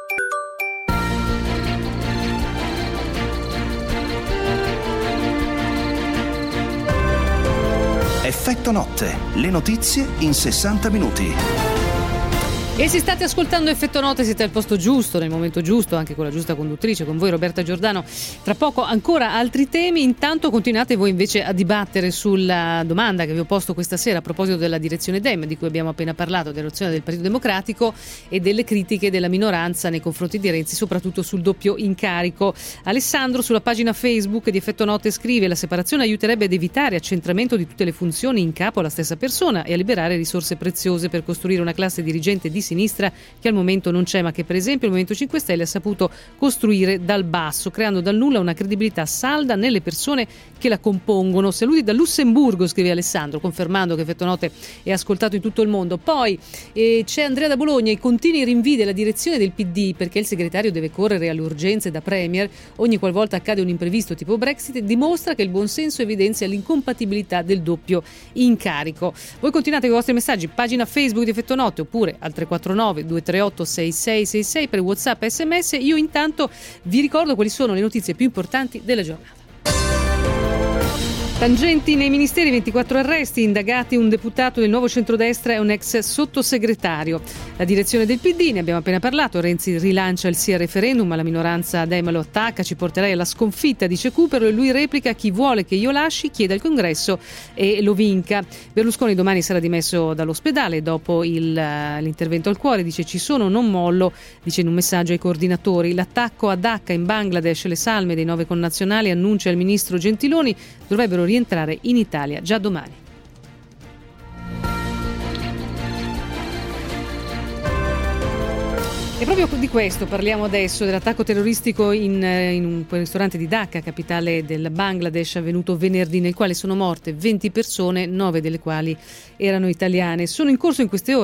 Effetto Notte, le notizie in sessanta minuti. E se state ascoltando Effetto Notte siete al posto giusto, nel momento giusto, anche con la giusta conduttrice, con voi Roberta Giordano. Tra poco ancora altri temi, intanto continuate voi invece a dibattere sulla domanda che vi ho posto questa sera a proposito della direzione Dem, di cui abbiamo appena parlato, dell'elezione del Partito Democratico e delle critiche della minoranza nei confronti di Renzi, soprattutto sul doppio incarico. Alessandro sulla pagina Facebook di Effetto Notte scrive: la separazione aiuterebbe ad evitare accentramento di tutte le funzioni in capo alla stessa persona e a liberare risorse preziose per costruire una classe dirigente di sinistra che al momento non c'è, ma che per esempio il Movimento cinque Stelle ha saputo costruire dal basso, creando dal nulla una credibilità salda nelle persone che la compongono. Saluti da Lussemburgo, scrive Alessandro, confermando che Effetto Notte è ascoltato in tutto il mondo. Poi eh, c'è Andrea da Bologna: i continui rinvii della direzione del P D perché il segretario deve correre alle urgenze da Premier ogni qualvolta accade un imprevisto tipo Brexit dimostra che il buonsenso evidenzia l'incompatibilità del doppio incarico. Voi continuate con i vostri messaggi, pagina Facebook di Effetto Notte oppure al tre quattro nove due tre otto sei sei sei sei per WhatsApp e S M S. Io intanto vi ricordo quali sono le notizie più importanti della giornata. Tangenti nei ministeri, ventiquattro arresti, indagati un deputato del Nuovo Centrodestra e un ex sottosegretario. La direzione del P D, ne abbiamo appena parlato, Renzi rilancia il sì al referendum, ma la minoranza Dem lo attacca, ci porterei alla sconfitta, dice Cooperlo, e lui replica: chi vuole che io lasci chieda al congresso e lo vinca. Berlusconi domani sarà dimesso dall'ospedale dopo il, l'intervento al cuore, dice ci sono, non mollo, dice in un messaggio ai coordinatori. L'attacco a Dhaka in Bangladesh, le salme dei nove connazionali, annuncia il ministro Gentiloni, dovrebbero rientrare in Italia già domani. E proprio di questo parliamo adesso, dell'attacco terroristico in, in un ristorante di Dhaka, capitale del Bangladesh, avvenuto venerdì, nel quale sono morte venti persone, nove delle quali erano italiane. Sono in corso in queste ore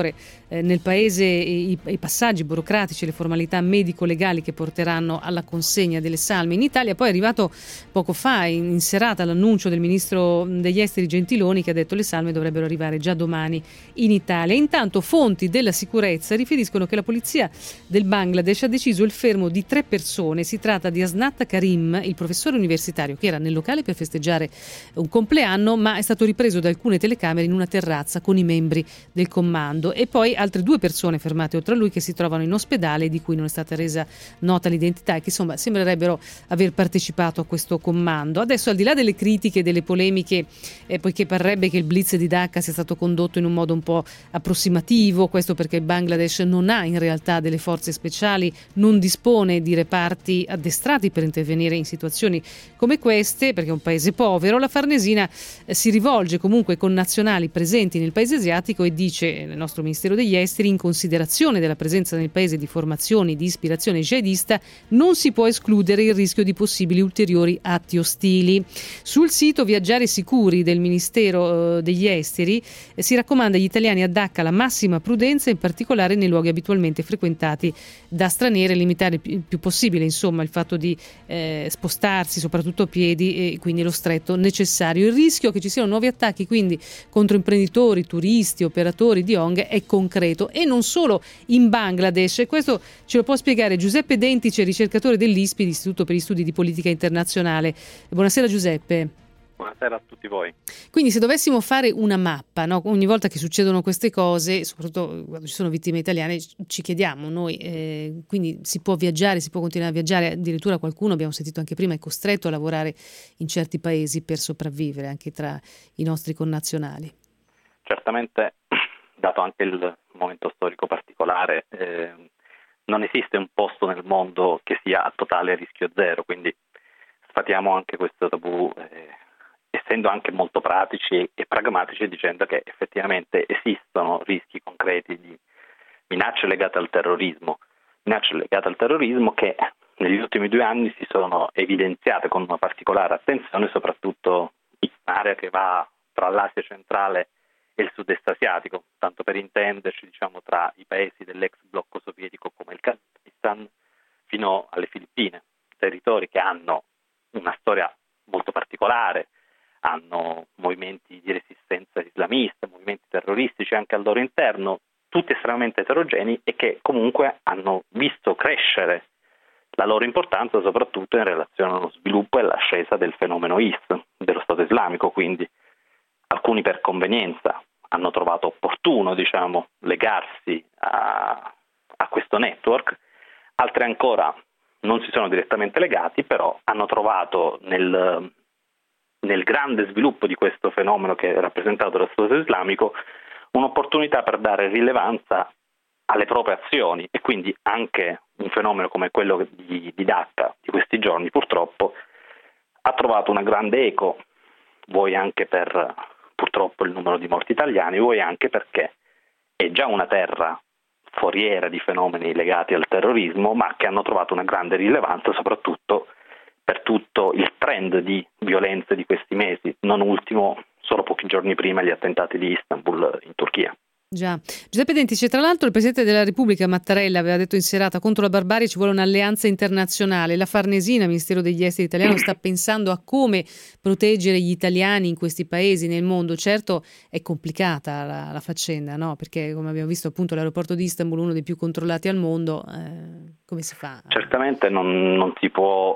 eh, nel paese i, i passaggi burocratici, le formalità medico-legali che porteranno alla consegna delle salme in Italia. Poi è arrivato poco fa in, in serata l'annuncio del ministro degli esteri Gentiloni, che ha detto le salme dovrebbero arrivare già domani in Italia. Intanto fonti della sicurezza riferiscono che la polizia del Bangladesh ha deciso il fermo di tre persone. Si tratta di Asnat Karim, il professore universitario che era nel locale per festeggiare un compleanno, ma è stato ripreso da alcune telecamere in una terrazza con i membri del comando, e poi altre due persone fermate oltre a lui che si trovano in ospedale, di cui non è stata resa nota l'identità e che insomma sembrerebbero aver partecipato a questo comando. Adesso, al di là delle critiche e delle polemiche, eh, poiché parrebbe che il blitz di Dacca sia stato condotto in un modo un po' approssimativo, questo perché il Bangladesh non ha in realtà delle forze speciali, non dispone di reparti addestrati per intervenire in situazioni come queste, perché è un paese povero. La Farnesina eh, si rivolge comunque con nazionali presenti nel paese asiatico e dice, nel nostro Ministero degli Esteri, in considerazione della presenza nel paese di formazioni di ispirazione jihadista, non si può escludere il rischio di possibili ulteriori atti ostili. Sul sito Viaggiare Sicuri del Ministero eh, degli Esteri eh, si raccomanda agli italiani a Dacca la massima prudenza, in particolare nei luoghi abitualmente frequentati da stranieri, limitare il più possibile insomma il fatto di eh, spostarsi soprattutto a piedi, e quindi lo stretto necessario. Il rischio che ci siano nuovi attacchi quindi contro imprenditori, turisti, operatori di O N G è concreto, e non solo in Bangladesh. E questo ce lo può spiegare Giuseppe Dentice, ricercatore dell'I S P I, l'Istituto per gli Studi di Politica Internazionale. Buonasera Giuseppe. Buonasera a tutti voi. Quindi se dovessimo fare una mappa, no? Ogni volta che succedono queste cose, soprattutto quando ci sono vittime italiane, ci chiediamo noi, eh, quindi si può viaggiare, si può continuare a viaggiare, addirittura qualcuno, abbiamo sentito anche prima, è costretto a lavorare in certi paesi per sopravvivere, anche tra i nostri connazionali. Certamente, dato anche il momento storico particolare, eh, non esiste un posto nel mondo che sia a totale rischio zero, quindi sfatiamo anche questo tabù, eh, essendo anche molto pratici e, e pragmatici, dicendo che effettivamente esistono rischi concreti di minacce legate al terrorismo, minacce legate al terrorismo che negli ultimi due anni si sono evidenziate con una particolare attenzione, soprattutto in un'area che va tra l'Asia centrale e il sud-est asiatico, tanto per intenderci, diciamo, tra i paesi dell'ex blocco sovietico come il Kazakistan fino alle Filippine, territori che hanno una storia molto particolare, hanno movimenti di resistenza islamista, movimenti terroristici anche al loro interno, tutti estremamente eterogenei e che comunque hanno visto crescere la loro importanza soprattutto in relazione allo sviluppo e all'ascesa del fenomeno I S, dello Stato islamico. Quindi alcuni per convenienza hanno trovato opportuno, diciamo, legarsi a, a questo network, altri ancora non si sono direttamente legati, però hanno trovato nel nel grande sviluppo di questo fenomeno che è rappresentato dallo Stato islamico un'opportunità per dare rilevanza alle proprie azioni, e quindi anche un fenomeno come quello di, di Dacca di questi giorni purtroppo ha trovato una grande eco, vuoi anche per purtroppo il numero di morti italiani, vuoi anche perché è già una terra foriera di fenomeni legati al terrorismo, ma che hanno trovato una grande rilevanza soprattutto per tutto il trend di violenze di questi mesi, non ultimo solo pochi giorni prima gli attentati di Istanbul in Turchia. Già. Giuseppe Dentice, tra l'altro il Presidente della Repubblica Mattarella aveva detto in serata: contro la barbarie ci vuole un'alleanza internazionale. La Farnesina, Ministero degli Esteri italiano, sta pensando a come proteggere gli italiani in questi paesi, nel mondo. Certo è complicata la, la faccenda, no? Perché come abbiamo visto appunto l'aeroporto di Istanbul, uno dei più controllati al mondo, eh, come si fa? Certamente non, non si può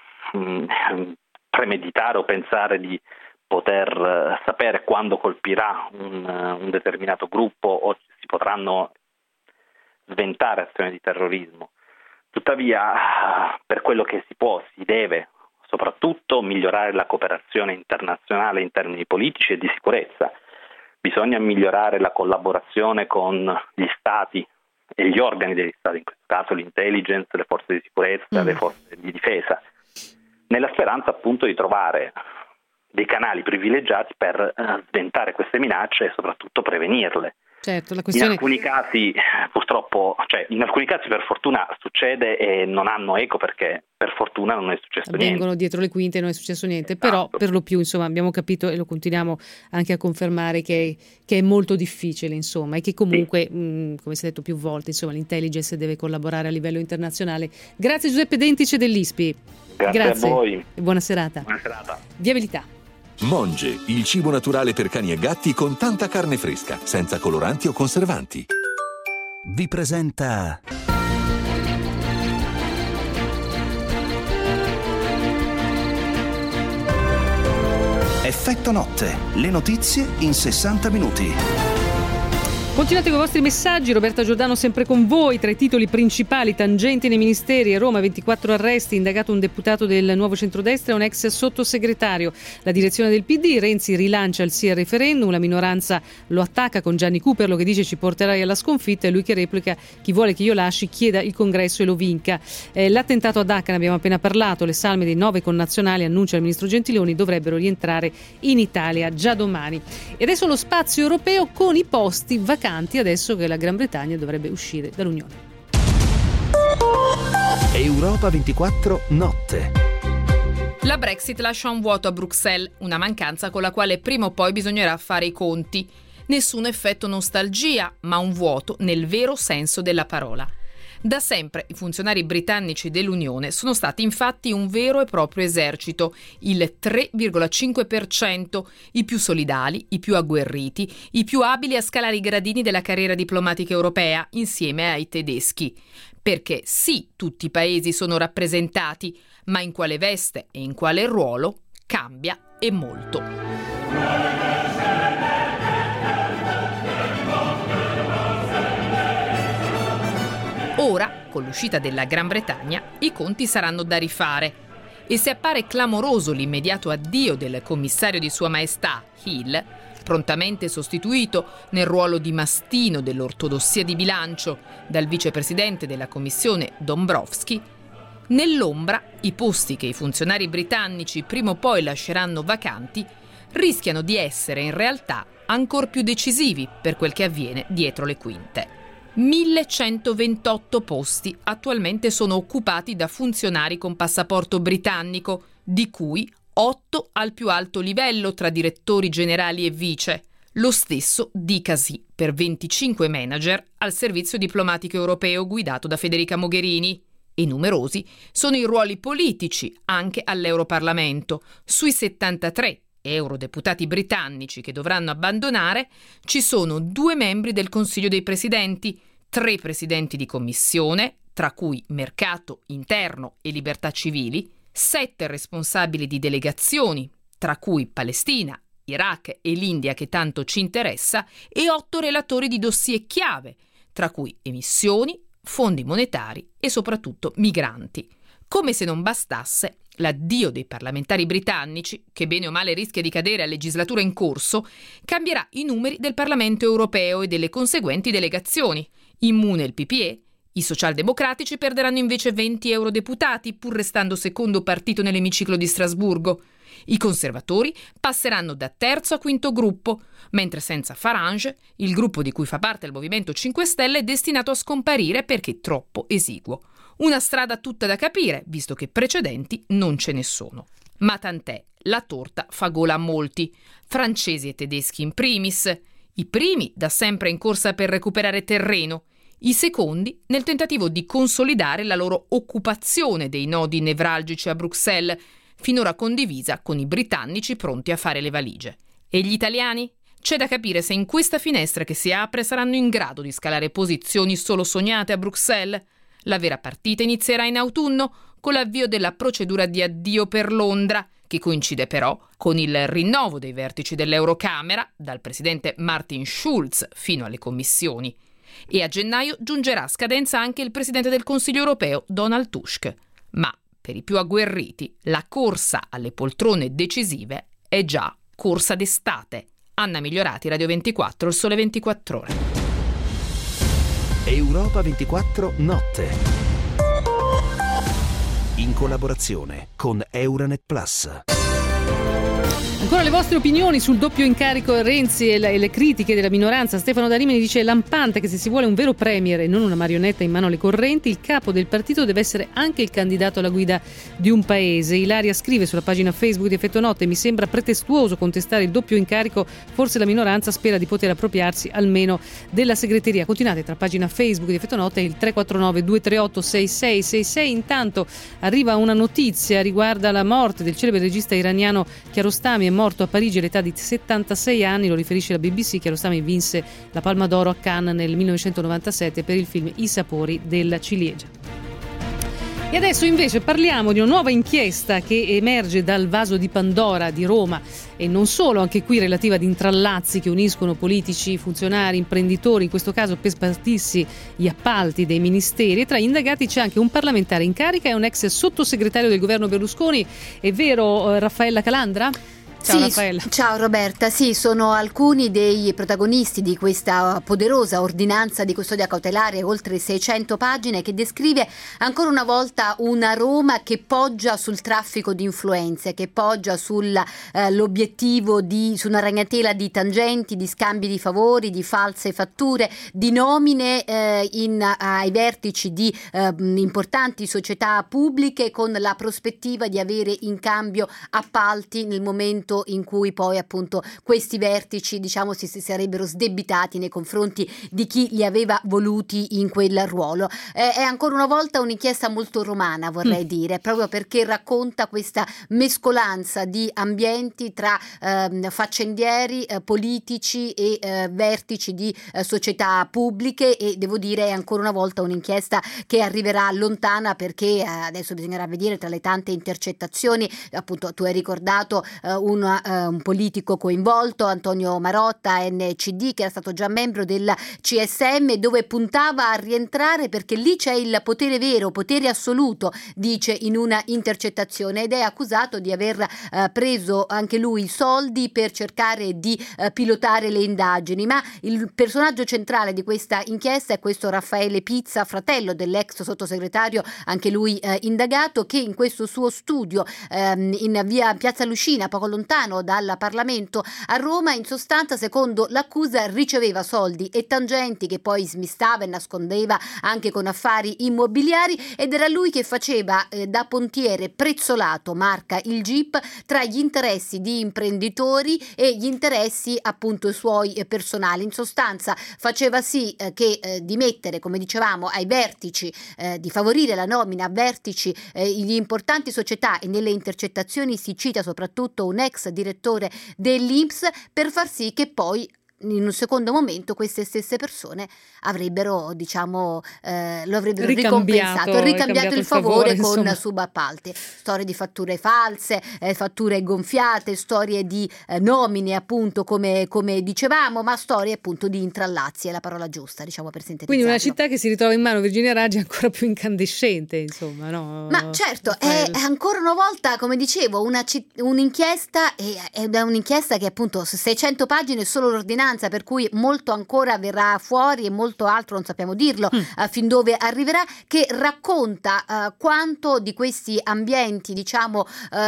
premeditare o pensare di poter sapere quando colpirà un, un determinato gruppo o si potranno sventare azioni di terrorismo. Tuttavia, per quello che si può, si deve soprattutto migliorare la cooperazione internazionale in termini politici e di sicurezza. Bisogna migliorare la collaborazione con gli stati e gli organi degli stati, in questo caso l'intelligence, le forze di sicurezza, mm. le forze di difesa, nella speranza appunto di trovare dei canali privilegiati per uh, sventare queste minacce e soprattutto prevenirle. Certo, la questione... In alcuni casi purtroppo, cioè in alcuni casi per fortuna succede e non hanno eco perché per fortuna non è successo Vengono niente. dietro le quinte e non è successo niente, Esatto. Però per lo più insomma abbiamo capito e lo continuiamo anche a confermare che, che è molto difficile insomma e che comunque, sì. mh, come si è detto più volte, insomma l'intelligence deve collaborare a livello internazionale. Grazie Giuseppe Dentice dell'I S P I. Grazie, Grazie a voi. E buona serata. Buona serata. Viabilità. Monge, il cibo naturale per cani e gatti con tanta carne fresca, senza coloranti o conservanti. Vi presenta Effetto Notte, le notizie in sessanta minuti. Continuate con i vostri messaggi, Roberta Giordano sempre con voi. Tra i titoli principali: tangenti nei ministeri, a Roma ventiquattro arresti, indagato un deputato del Nuovo Centrodestra e un ex sottosegretario. La direzione del P D, Renzi rilancia il sì al referendum, la minoranza lo attacca con Gianni Cooperlo che dice ci porterai alla sconfitta e lui che replica chi vuole che io lasci chieda il congresso e lo vinca. Eh, l'attentato a Dacca, ne abbiamo appena parlato, le salme dei nove connazionali, annuncia il ministro Gentiloni, dovrebbero rientrare in Italia già domani. E adesso lo spazio europeo con i posti vacanti adesso che la Gran Bretagna dovrebbe uscire dall'Unione. Europa ventiquattro Notte. La Brexit lascia un vuoto a Bruxelles, una mancanza con la quale prima o poi bisognerà fare i conti. Nessun effetto nostalgia, ma un vuoto nel vero senso della parola. Da sempre i funzionari britannici dell'Unione sono stati infatti un vero e proprio esercito, il tre virgola cinque per cento, i più solidali, i più agguerriti, i più abili a scalare i gradini della carriera diplomatica europea insieme ai tedeschi. Perché sì, tutti i paesi sono rappresentati, ma in quale veste e in quale ruolo cambia e molto. Ora, con l'uscita della Gran Bretagna, i conti saranno da rifare. E se appare clamoroso l'immediato addio del commissario di Sua Maestà, Hill, prontamente sostituito nel ruolo di mastino dell'ortodossia di bilancio dal vicepresidente della Commissione Dombrovskis, nell'ombra i posti che i funzionari britannici prima o poi lasceranno vacanti rischiano di essere in realtà ancor più decisivi per quel che avviene dietro le quinte. millecentoventotto posti attualmente sono occupati da funzionari con passaporto britannico, di cui otto al più alto livello tra direttori generali e vice. Lo stesso dicasi per venticinque manager al servizio diplomatico europeo guidato da Federica Mogherini. E numerosi sono i ruoli politici anche all'Europarlamento. Sui settantatré eurodeputati britannici che dovranno abbandonare, ci sono due membri del Consiglio dei Presidenti, tre presidenti di commissione, tra cui mercato interno e libertà civili, sette responsabili di delegazioni, tra cui Palestina, Iraq e l'India che tanto ci interessa, e otto relatori di dossier chiave, tra cui emissioni, fondi monetari e soprattutto migranti. Come se non bastasse, l'addio dei parlamentari britannici, che bene o male rischia di cadere a legislatura in corso, cambierà i numeri del Parlamento europeo e delle conseguenti delegazioni. Immune il P P E, i socialdemocratici perderanno invece venti eurodeputati, pur restando secondo partito nell'emiciclo di Strasburgo. I conservatori passeranno da terzo a quinto gruppo, mentre senza Farage, il gruppo di cui fa parte il Movimento cinque Stelle è destinato a scomparire perché troppo esiguo. Una strada tutta da capire, visto che precedenti non ce ne sono. Ma tant'è, la torta fa gola a molti, francesi e tedeschi in primis, i primi da sempre in corsa per recuperare terreno, i secondi nel tentativo di consolidare la loro occupazione dei nodi nevralgici a Bruxelles, finora condivisa con i britannici pronti a fare le valigie. E gli italiani? C'è da capire se in questa finestra che si apre saranno in grado di scalare posizioni solo sognate a Bruxelles. La vera partita inizierà in autunno con l'avvio della procedura di addio per Londra, che coincide però con il rinnovo dei vertici dell'Eurocamera, dal presidente Martin Schulz fino alle commissioni. E a gennaio giungerà a scadenza anche il presidente del Consiglio europeo, Donald Tusk. Ma per i più agguerriti, la corsa alle poltrone decisive è già corsa d'estate. Anna Migliorati, Radio ventiquattro, Il Sole ventiquattro Ore. Europa ventiquattro Notte. In collaborazione con Euranet Plus. Ancora le vostre opinioni sul doppio incarico Renzi e, la, e le critiche della minoranza. Stefano da Rimini dice: è lampante che se si vuole un vero premier e non una marionetta in mano alle correnti, il capo del partito deve essere anche il candidato alla guida di un paese. Ilaria scrive sulla pagina Facebook di Effetto Notte: mi sembra pretestuoso contestare il doppio incarico, forse la minoranza spera di poter appropriarsi almeno della segreteria. Continuate tra pagina Facebook di Effetto Notte e il tre quattro nove due tre otto sei sei sei sei. Intanto arriva una notizia, riguarda la morte del celebre regista iraniano Kiarostami. È morto a Parigi all'età di settantasei anni, lo riferisce la B B C. Kiarostami vinse la Palma d'Oro a Cannes nel millenovecentonovantasette per il film I sapori della ciliegia. E adesso invece parliamo di una nuova inchiesta che emerge dal vaso di Pandora di Roma, e non solo, anche qui relativa ad intrallazzi che uniscono politici, funzionari, imprenditori, in questo caso per spartirsi gli appalti dei ministeri. E tra gli indagati c'è anche un parlamentare in carica e un ex sottosegretario del governo Berlusconi. È vero, Raffaella Calandra? Ciao, sì, Raffaella. Ciao Roberta, sì, sono alcuni dei protagonisti di questa poderosa ordinanza di custodia cautelare, oltre seicento pagine, che descrive ancora una volta una Roma che poggia sul traffico di influenze, che poggia sull'obiettivo eh, di su una ragnatela di tangenti, di scambi di favori, di false fatture, di nomine eh, in, ai vertici di eh, importanti società pubbliche, con la prospettiva di avere in cambio appalti nel momento in cui poi appunto questi vertici, diciamo, si, si sarebbero sdebitati nei confronti di chi li aveva voluti in quel ruolo. Eh, è ancora una volta un'inchiesta molto romana, vorrei mm. dire, proprio perché racconta questa mescolanza di ambienti tra eh, faccendieri, eh, politici e eh, vertici di eh, società pubbliche, e devo dire è ancora una volta un'inchiesta che arriverà lontana, perché eh, adesso bisognerà vedere tra le tante intercettazioni, appunto tu hai ricordato eh, un Un, uh, un politico coinvolto, Antonio Marotta, N C D, che era stato già membro del C S M, dove puntava a rientrare perché lì c'è il potere vero, potere assoluto, dice in una intercettazione, ed è accusato di aver uh, preso anche lui soldi per cercare di uh, pilotare le indagini. Ma il personaggio centrale di questa inchiesta è questo Raffaele Pizza, fratello dell'ex sottosegretario, anche lui uh, indagato, che in questo suo studio um, in via Piazza Lucina, poco lontano dal Parlamento a Roma, in sostanza, secondo l'accusa, riceveva soldi e tangenti che poi smistava e nascondeva anche con affari immobiliari, ed era lui che faceva eh, da pontiere prezzolato, marca il Jeep, tra gli interessi di imprenditori e gli interessi appunto suoi eh, personali. In sostanza faceva sì eh, che eh, di mettere, come dicevamo, ai vertici, eh, di favorire la nomina a vertici eh, di importanti società, e nelle intercettazioni si cita soprattutto un ex direttore dell'I N P S, per far sì che poi in un secondo momento queste stesse persone avrebbero, diciamo, eh, lo avrebbero ricompensato, ricambiato, ricambiato il favore, favore con insomma. subappalti, storie di fatture false, eh, fatture gonfiate, storie di eh, nomine, appunto, come, come dicevamo, ma storie appunto di intrallazzi, è la parola giusta, diciamo, per sintetizzarlo. Quindi una città che si ritrova in mano Virginia Raggi ancora più incandescente, insomma, no? Ma certo, è, è ancora una volta, come dicevo, una, un'inchiesta, ed è un'inchiesta che appunto seicento pagine, solo l'ordinanza, per cui molto ancora verrà fuori e molto altro non sappiamo dirlo mm. uh, fin dove arriverà, che racconta uh, quanto di questi ambienti, diciamo,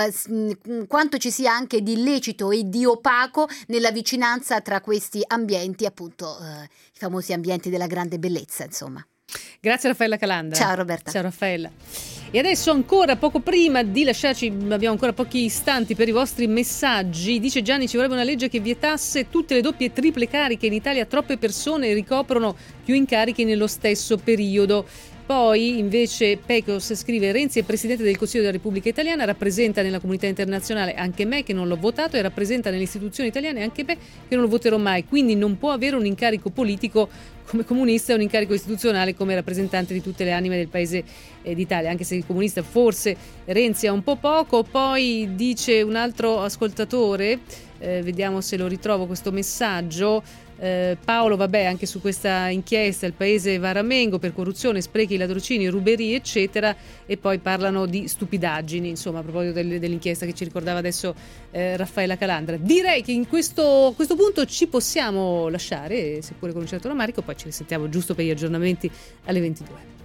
uh, quanto ci sia anche di illecito e di opaco nella vicinanza tra questi ambienti, appunto uh, i famosi ambienti della grande bellezza, insomma. Grazie Raffaella Calandra. Ciao Roberta. Ciao Raffaella. E adesso, ancora poco prima di lasciarci, abbiamo ancora pochi istanti per i vostri messaggi. Dice Gianni: ci vorrebbe una legge che vietasse tutte le doppie e triple cariche. In Italia troppe persone ricoprono più incarichi nello stesso periodo. Poi invece Pecos scrive: Renzi è Presidente del Consiglio della Repubblica Italiana, rappresenta nella comunità internazionale anche me che non l'ho votato, e rappresenta nelle istituzioni italiane anche me che non lo voterò mai, quindi non può avere un incarico politico come comunista e un incarico istituzionale come rappresentante di tutte le anime del paese eh, d'Italia, anche se il comunista forse Renzi ha un po' poco. Poi dice un altro ascoltatore, eh, vediamo se lo ritrovo questo messaggio, Eh, Paolo, vabbè, anche su questa inchiesta il paese va a ramengo per corruzione, sprechi, ladrocini, ruberie eccetera, e poi parlano di stupidaggini, insomma, a proposito del, dell'inchiesta che ci ricordava adesso eh, Raffaella Calandra. Direi che in questo, questo punto ci possiamo lasciare, seppure con un certo rammarico, poi ci risentiamo giusto per gli aggiornamenti alle ventidue.